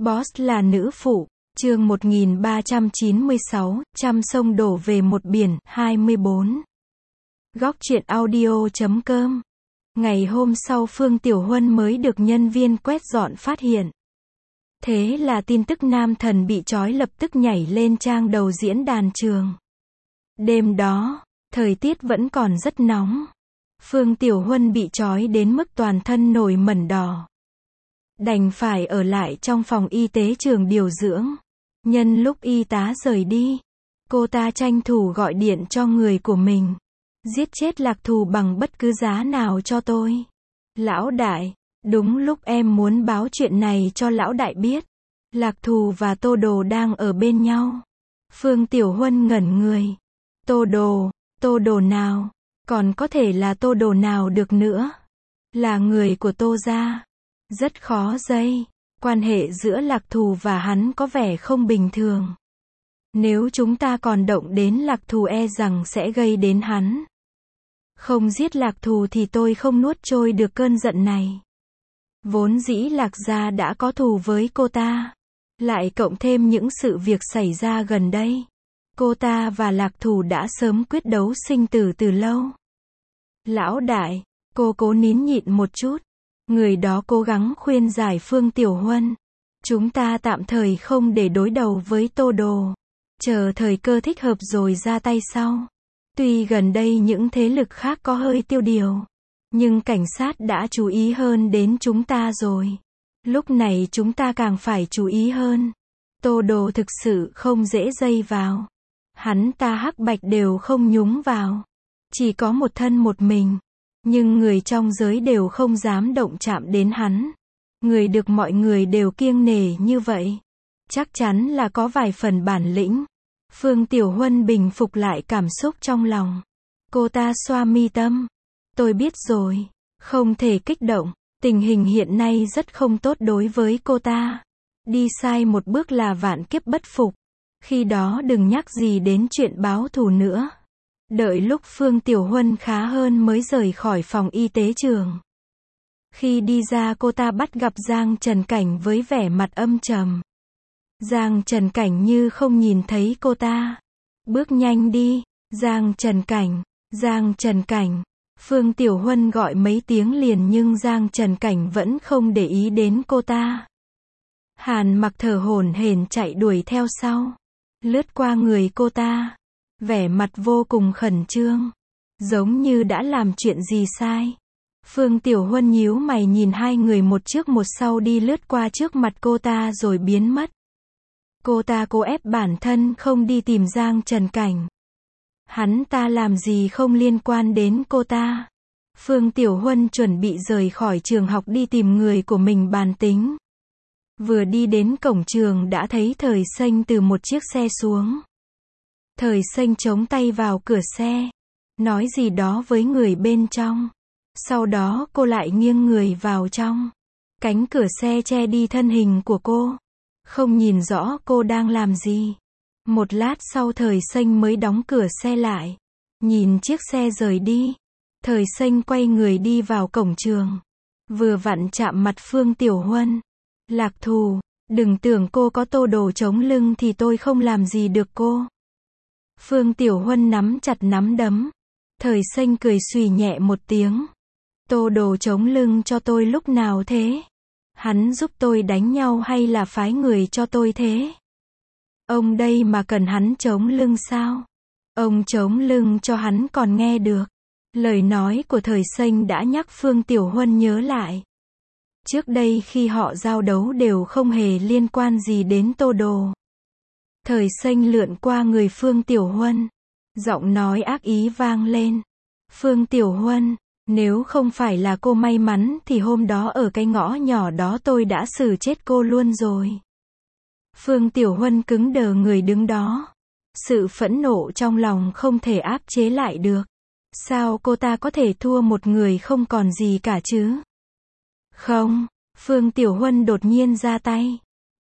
Boss là nữ phụ. Chương 1396, trăm sông đổ về một biển, 24. Góc truyện audio.com. Ngày hôm sau Phương Tiểu Huân mới được nhân viên quét dọn phát hiện. Thế là tin tức nam thần bị trói lập tức nhảy lên trang đầu diễn đàn trường. Đêm đó, thời tiết vẫn còn rất nóng. Phương Tiểu Huân bị trói đến mức toàn thân nổi mẩn đỏ. Đành phải ở lại trong phòng y tế trường điều dưỡng. Nhân lúc y tá rời đi, cô ta tranh thủ gọi điện cho người của mình. Giết chết Lạc Thù bằng bất cứ giá nào cho tôi. Lão đại, đúng lúc em muốn báo chuyện này cho lão đại biết. Lạc Thù và Tô Đồ đang ở bên nhau. Phương Tiểu Huân ngẩn người. Tô Đồ nào? Còn có thể là Tô Đồ nào được nữa? Là người của Tô gia. Rất khó dây. Quan hệ giữa Lạc Thù và hắn có vẻ không bình thường. Nếu chúng ta còn động đến Lạc Thù e rằng sẽ gây đến hắn. Không giết Lạc Thù thì tôi không nuốt trôi được cơn giận này. Vốn dĩ Lạc gia đã có thù với cô ta. Lại cộng thêm những sự việc xảy ra gần đây. Cô ta và Lạc Thù đã sớm quyết đấu sinh tử từ lâu. Lão đại, cô cố nín nhịn một chút. Người đó cố gắng khuyên giải Phương Tiểu Huân. Chúng ta tạm thời không để đối đầu với Tô Đồ. Chờ thời cơ thích hợp rồi ra tay sau. Tuy gần đây những thế lực khác có hơi tiêu điều. Nhưng cảnh sát đã chú ý hơn đến chúng ta rồi. Lúc này chúng ta càng phải chú ý hơn. Tô Đồ thực sự không dễ dây vào. Hắn ta hắc bạch đều không nhúng vào. Chỉ có một thân một mình. Nhưng người trong giới đều không dám động chạm đến hắn. Người được mọi người đều kiêng nể như vậy. Chắc chắn là có vài phần bản lĩnh. Phương Tiểu Huân bình phục lại cảm xúc trong lòng. Cô ta xoa mi tâm. Tôi biết rồi. Không thể kích động. Tình hình hiện nay rất không tốt đối với cô ta. Đi sai một bước là vạn kiếp bất phục. Khi đó đừng nhắc gì đến chuyện báo thù nữa. Đợi lúc Phương Tiểu Huân khá hơn mới rời khỏi phòng y tế trường. Khi đi ra cô ta bắt gặp Giang Trần Cảnh với vẻ mặt âm trầm. Giang Trần Cảnh như không nhìn thấy cô ta. Bước nhanh đi, Giang Trần Cảnh. Phương Tiểu Huân gọi mấy tiếng liền nhưng Giang Trần Cảnh vẫn không để ý đến cô ta. Hàn Mặc thở hổn hển chạy đuổi theo sau. Lướt qua người cô ta. Vẻ mặt vô cùng khẩn trương. Giống như đã làm chuyện gì sai. Phương Tiểu Huân nhíu mày nhìn hai người một trước một sau đi lướt qua trước mặt cô ta rồi biến mất. Cô ta cố ép bản thân không đi tìm Giang Trần Cảnh. Hắn ta làm gì không liên quan đến cô ta. Phương Tiểu Huân chuẩn bị rời khỏi trường học đi tìm người của mình bàn tính. Vừa đi đến cổng trường đã thấy Thời Xanh từ một chiếc xe xuống. Thời Xanh chống tay vào cửa xe. Nói gì đó với người bên trong. Sau đó cô lại nghiêng người vào trong. Cánh cửa xe che đi thân hình của cô. Không nhìn rõ cô đang làm gì. Một lát sau Thời Xanh mới đóng cửa xe lại. Nhìn chiếc xe rời đi. Thời Xanh quay người đi vào cổng trường. Vừa vặn chạm mặt Phương Tiểu Huân. Lạc Thù, đừng tưởng cô có Tô Đồ chống lưng thì tôi không làm gì được cô. Phương Tiểu Huân nắm chặt nắm đấm. Thời Xanh cười xùy nhẹ một tiếng. Tô Đồ chống lưng cho tôi lúc nào thế? Hắn giúp tôi đánh nhau hay là phái người cho tôi thế? Ông đây mà cần hắn chống lưng sao? Ông chống lưng cho hắn còn nghe được. Lời nói của Thời Xanh đã nhắc Phương Tiểu Huân nhớ lại. Trước đây khi họ giao đấu đều không hề liên quan gì đến Tô Đồ. Thời Xanh lượn qua người Phương Tiểu Huân. Giọng nói ác ý vang lên. Phương Tiểu Huân, nếu không phải là cô may mắn thì hôm đó ở cái ngõ nhỏ đó tôi đã xử chết cô luôn rồi. Phương Tiểu Huân cứng đờ người đứng đó. Sự phẫn nộ trong lòng không thể áp chế lại được. Sao cô ta có thể thua một người không còn gì cả chứ? Không, Phương Tiểu Huân đột nhiên ra tay.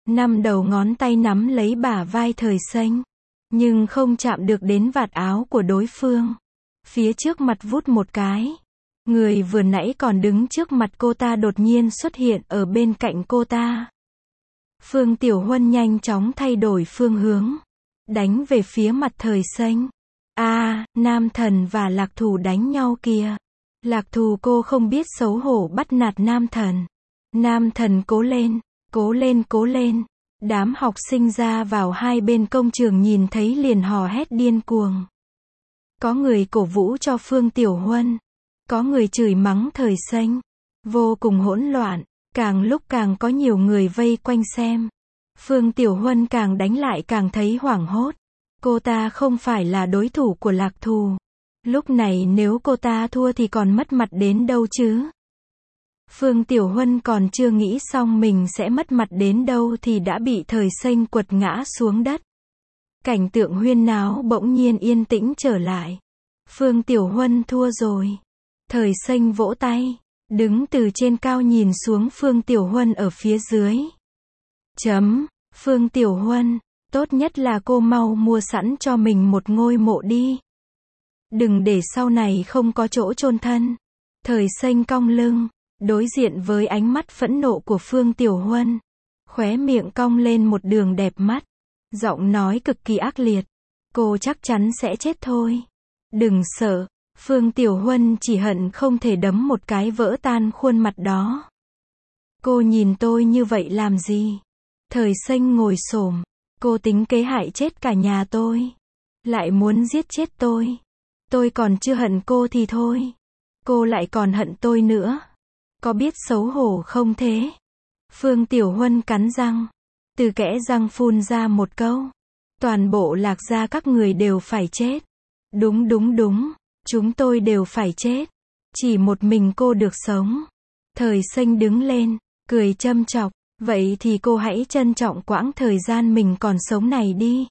5 đầu ngón tay nắm lấy bả vai Thời Xanh. Nhưng không chạm được đến vạt áo của đối phương. Phía trước mặt vút một cái. Người vừa nãy còn đứng trước mặt cô ta đột nhiên xuất hiện ở bên cạnh cô ta. Phương Tiểu Huân nhanh chóng thay đổi phương hướng, đánh về phía mặt Thời Xanh. Nam Thần và Lạc Thù đánh nhau kìa. Lạc Thù cô không biết xấu hổ bắt nạt Nam Thần. Nam Thần cố lên, cố lên, cố lên. Đám học sinh ra vào hai bên công trường nhìn thấy liền hò hét điên cuồng. Có người cổ vũ cho Phương Tiểu Huân, có người chửi mắng Thời Xanh. Vô cùng hỗn loạn, càng lúc càng có nhiều người vây quanh xem. Phương Tiểu Huân càng đánh lại càng thấy hoảng hốt. Cô ta không phải là đối thủ của Lạc Thù. Lúc này nếu cô ta thua thì còn mất mặt đến đâu chứ? Phương Tiểu Huân còn chưa nghĩ xong mình sẽ mất mặt đến đâu thì đã bị Thời Xanh quật ngã xuống đất. Cảnh tượng huyên náo bỗng nhiên yên tĩnh trở lại. Phương Tiểu Huân thua rồi. Thời Xanh vỗ tay, đứng từ trên cao nhìn xuống Phương Tiểu Huân ở phía dưới. Phương Tiểu Huân, tốt nhất là cô mau mua sẵn cho mình một ngôi mộ đi. Đừng để sau này không có chỗ chôn thân. Thời Xanh cong lưng, đối diện với ánh mắt phẫn nộ của Phương Tiểu Huân. Khóe miệng cong lên một đường đẹp mắt. Giọng nói cực kỳ ác liệt. Cô chắc chắn sẽ chết thôi. Đừng sợ. Phương Tiểu Huân chỉ hận không thể đấm một cái vỡ tan khuôn mặt đó. Cô nhìn tôi như vậy làm gì? Thời Xanh ngồi xổm. Cô tính kế hại chết cả nhà tôi. Lại muốn giết chết tôi. Tôi còn chưa hận cô thì thôi. Cô lại còn hận tôi nữa. Có biết xấu hổ không thế? Phương Tiểu Huân cắn răng. Từ kẽ răng phun ra một câu. Toàn bộ Lạc gia các người đều phải chết. Đúng. Chúng tôi đều phải chết. Chỉ một mình cô được sống. Thời Xanh đứng lên, cười châm chọc. Vậy thì cô hãy trân trọng quãng thời gian mình còn sống này đi.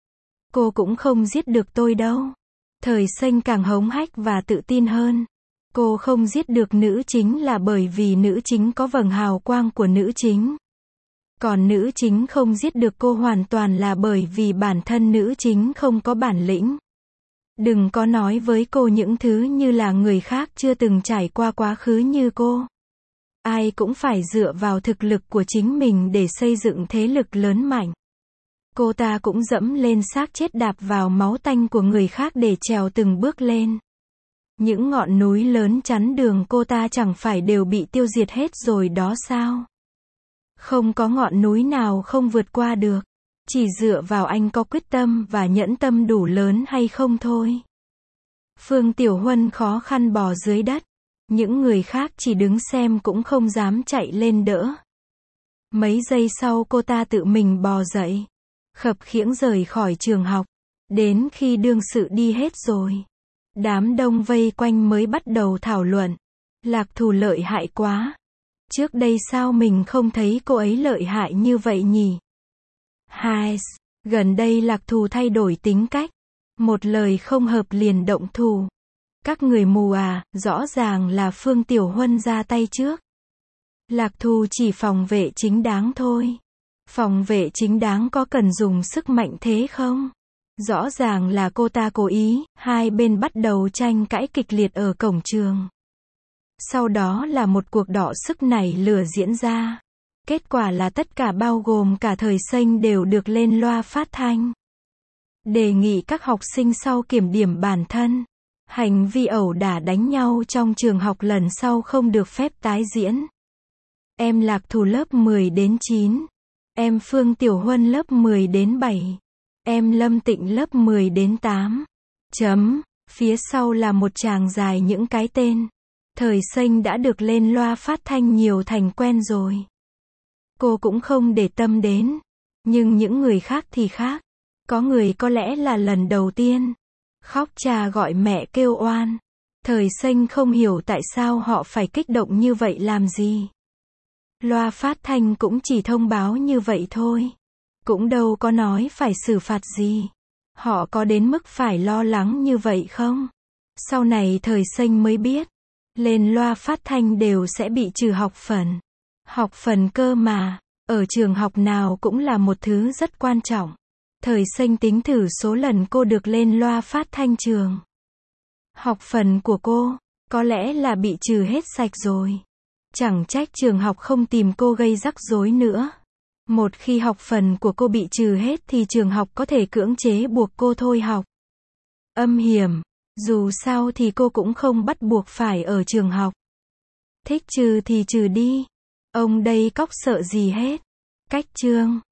Cô cũng không giết được tôi đâu. Thời Xanh càng hống hách và tự tin hơn. Cô không giết được nữ chính là bởi vì nữ chính có vầng hào quang của nữ chính. Còn nữ chính không giết được cô hoàn toàn là bởi vì bản thân nữ chính không có bản lĩnh. Đừng có nói với cô những thứ như là người khác chưa từng trải qua quá khứ như cô. Ai cũng phải dựa vào thực lực của chính mình để xây dựng thế lực lớn mạnh. Cô ta cũng dẫm lên xác chết đạp vào máu tanh của người khác để trèo từng bước lên. Những ngọn núi lớn chắn đường cô ta chẳng phải đều bị tiêu diệt hết rồi đó sao? Không có ngọn núi nào không vượt qua được. Chỉ dựa vào anh có quyết tâm và nhẫn tâm đủ lớn hay không thôi. Phương Tiểu Huân khó khăn bò dưới đất. Những người khác chỉ đứng xem cũng không dám chạy lên đỡ. Mấy giây sau cô ta tự mình bò dậy. Khập khiễng rời khỏi trường học. Đến khi đương sự đi hết rồi. Đám đông vây quanh mới bắt đầu thảo luận. Lạc Thù lợi hại quá. Trước đây sao mình không thấy cô ấy lợi hại như vậy nhỉ? Gần đây Lạc Thù thay đổi tính cách. Một lời không hợp liền động thủ. Các người mù à, rõ ràng là Phương Tiểu Huân ra tay trước. Lạc Thù chỉ phòng vệ chính đáng thôi. Phòng vệ chính đáng có cần dùng sức mạnh thế không? Rõ ràng là cô ta cố ý, hai bên bắt đầu tranh cãi kịch liệt ở cổng trường. Sau đó là một cuộc đọ sức nảy lửa diễn ra. Kết quả là tất cả bao gồm cả Thời Xanh đều được lên loa phát thanh. Đề nghị các học sinh sau kiểm điểm bản thân. Hành vi ẩu đả đánh nhau trong trường học lần sau không được phép tái diễn. Em Lạc Thù lớp 10 đến 9. Em Phương Tiểu Huân lớp 10 đến 7. Em Lâm Tịnh lớp 10 đến 8. Phía sau là một tràng dài những cái tên. Thời Xanh đã được lên loa phát thanh nhiều thành quen rồi. Cô cũng không để tâm đến. Nhưng những người khác thì khác. Có người có lẽ là lần đầu tiên. Khóc cha gọi mẹ kêu oan. Thời Xanh không hiểu tại sao họ phải kích động như vậy làm gì. Loa phát thanh cũng chỉ thông báo như vậy thôi. Cũng đâu có nói phải xử phạt gì. Họ có đến mức phải lo lắng như vậy không? Sau này Thời Xanh mới biết. Lên loa phát thanh đều sẽ bị trừ học phần. Học phần cơ mà. Ở trường học nào cũng là một thứ rất quan trọng. Thời Xanh tính thử số lần cô được lên loa phát thanh trường. Học phần của cô, có lẽ là bị trừ hết sạch rồi. Chẳng trách trường học không tìm cô gây rắc rối nữa. Một khi học phần của cô bị trừ hết thì trường học có thể cưỡng chế buộc cô thôi học. Âm hiểm. Dù sao thì cô cũng không bắt buộc phải ở trường học. Thích trừ thì trừ đi. Ông đây cóc sợ gì hết. Cách chương.